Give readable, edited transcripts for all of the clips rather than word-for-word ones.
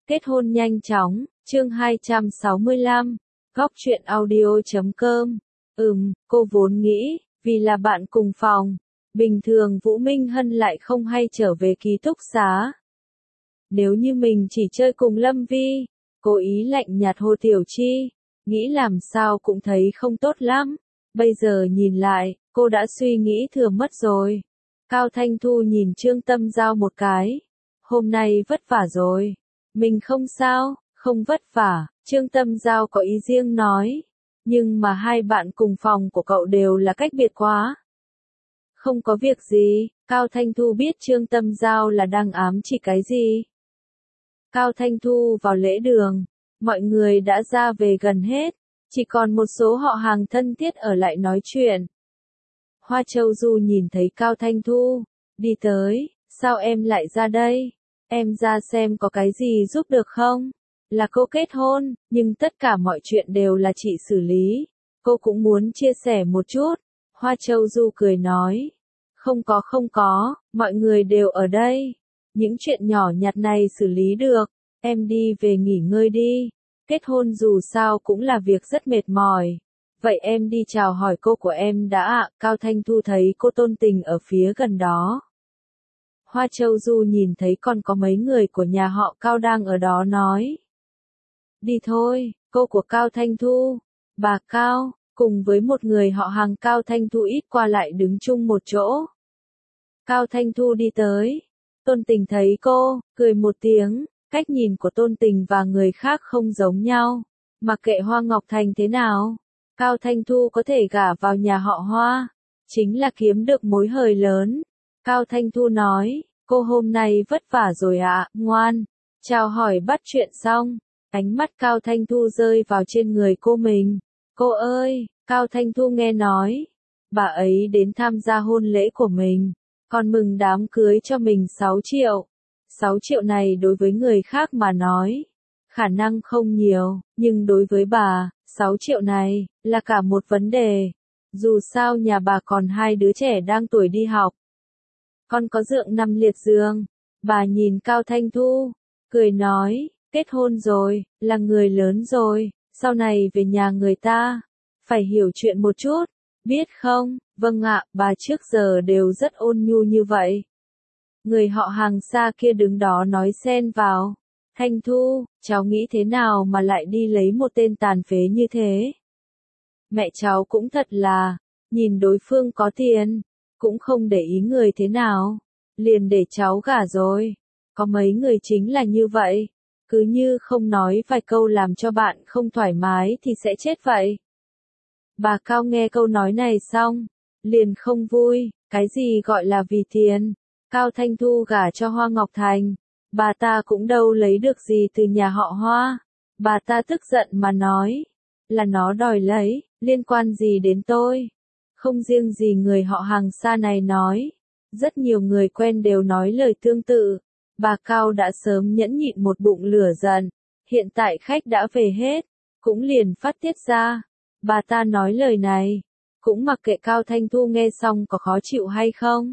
Kết hôn nhanh chóng, chương 265, góc truyện audio.com. Cô vốn nghĩ, vì là bạn cùng phòng, bình thường Vũ Minh Hân lại không hay trở về ký túc xá. Nếu như mình chỉ chơi cùng Lâm Vi, cố ý lạnh nhạt Hồ Tiểu Chi, nghĩ làm sao cũng thấy không tốt lắm. Bây giờ nhìn lại, cô đã suy nghĩ thừa mất rồi. Cao Thanh Thu nhìn Trương Tâm Giao một cái. Hôm nay vất vả rồi. Mình không sao, không vất vả, Trương Tâm Giao có ý riêng nói. Nhưng mà hai bạn cùng phòng của cậu đều là cách biệt quá. Không có việc gì, Cao Thanh Thu biết Trương Tâm Giao là đang ám chỉ cái gì. Cao Thanh Thu vào lễ đường, mọi người đã ra về gần hết, chỉ còn một số họ hàng thân thiết ở lại nói chuyện. Hoa Châu Du nhìn thấy Cao Thanh Thu, đi tới, sao em lại ra đây? Em ra xem có cái gì giúp được không? Là cô kết hôn, nhưng tất cả mọi chuyện đều là chị xử lý. Cô cũng muốn chia sẻ một chút. Hoa Châu Du cười nói. Không có, mọi người đều ở đây. Những chuyện nhỏ nhặt này xử lý được. Em đi về nghỉ ngơi đi. Kết hôn dù sao cũng là việc rất mệt mỏi. Vậy em đi chào hỏi cô của em đã ạ. Cao Thanh Thu thấy cô Tôn Tình ở phía gần đó. Hoa Châu Du nhìn thấy còn có mấy người của nhà họ Cao đang ở đó nói. Đi thôi, cô của Cao Thanh Thu, bà Cao, cùng với một người họ hàng Cao Thanh Thu ít qua lại đứng chung một chỗ. Cao Thanh Thu đi tới, Tôn Tình thấy cô, cười một tiếng, cách nhìn của Tôn Tình và người khác không giống nhau, mặc kệ Hoa Ngọc Thành thế nào, Cao Thanh Thu có thể gả vào nhà họ Hoa, chính là kiếm được mối hời lớn. Cao Thanh Thu nói, cô hôm nay vất vả rồi ạ, ngoan, chào hỏi bắt chuyện xong. Ánh mắt Cao Thanh Thu rơi vào trên người cô mình. Cô ơi, Cao Thanh Thu nghe nói, bà ấy đến tham gia hôn lễ của mình, còn mừng đám cưới cho mình 6 triệu. 6 triệu này đối với người khác mà nói, khả năng không nhiều, nhưng đối với bà, 6 triệu này, là cả một vấn đề. Dù sao nhà bà còn 2 đứa trẻ đang tuổi đi học. Con có dượng nằm liệt giường. Bà nhìn Cao Thanh Thu, cười nói. Kết hôn rồi, là người lớn rồi, sau này về nhà người ta, phải hiểu chuyện một chút, biết không? Vâng ạ, bà trước giờ đều rất ôn nhu như vậy. Người họ hàng xa kia đứng đó nói xen vào. Thanh Thu, cháu nghĩ thế nào mà lại đi lấy một tên tàn phế như thế? Mẹ cháu cũng thật là, nhìn đối phương có tiền, cũng không để ý người thế nào, liền để cháu gả rồi. Có mấy người chính là như vậy. Cứ như không nói vài câu làm cho bạn không thoải mái thì sẽ chết vậy. Bà Cao nghe câu nói này xong, liền không vui, cái gì gọi là vì tiền, Cao Thanh Thu gả cho Hoa Ngọc Thành, bà ta cũng đâu lấy được gì từ nhà họ Hoa. Bà ta tức giận mà nói, là nó đòi lấy, liên quan gì đến tôi. Không riêng gì người họ hàng xa này nói, rất nhiều người quen đều nói lời tương tự. Bà Cao đã sớm nhẫn nhịn một bụng lửa giận, hiện tại khách đã về hết, cũng liền phát tiết ra. Bà ta nói lời này, cũng mặc kệ Cao Thanh Thu nghe xong có khó chịu hay không.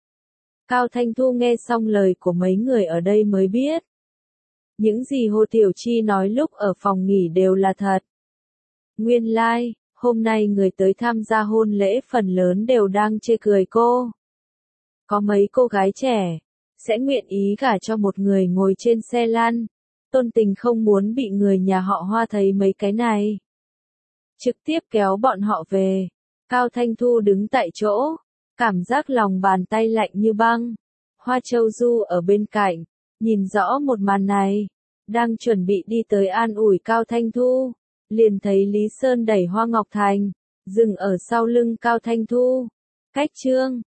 Cao Thanh Thu nghe xong lời của mấy người ở đây mới biết. Những gì Hồ Tiểu Chi nói lúc ở phòng nghỉ đều là thật. Nguyên lai, hôm nay người tới tham gia hôn lễ phần lớn đều đang chê cười cô. Có mấy cô gái trẻ sẽ nguyện ý gả cho một người ngồi trên xe lăn. Tôn Tình không muốn bị người nhà họ Hoa thấy mấy cái này. Trực tiếp kéo bọn họ về. Cao Thanh Thu đứng tại chỗ, cảm giác lòng bàn tay lạnh như băng. Hoa Châu Du ở bên cạnh, nhìn rõ một màn này, đang chuẩn bị đi tới an ủi Cao Thanh Thu, liền thấy Lý Sơn đẩy Hoa Ngọc Thành, dừng ở sau lưng Cao Thanh Thu. Cách Trương,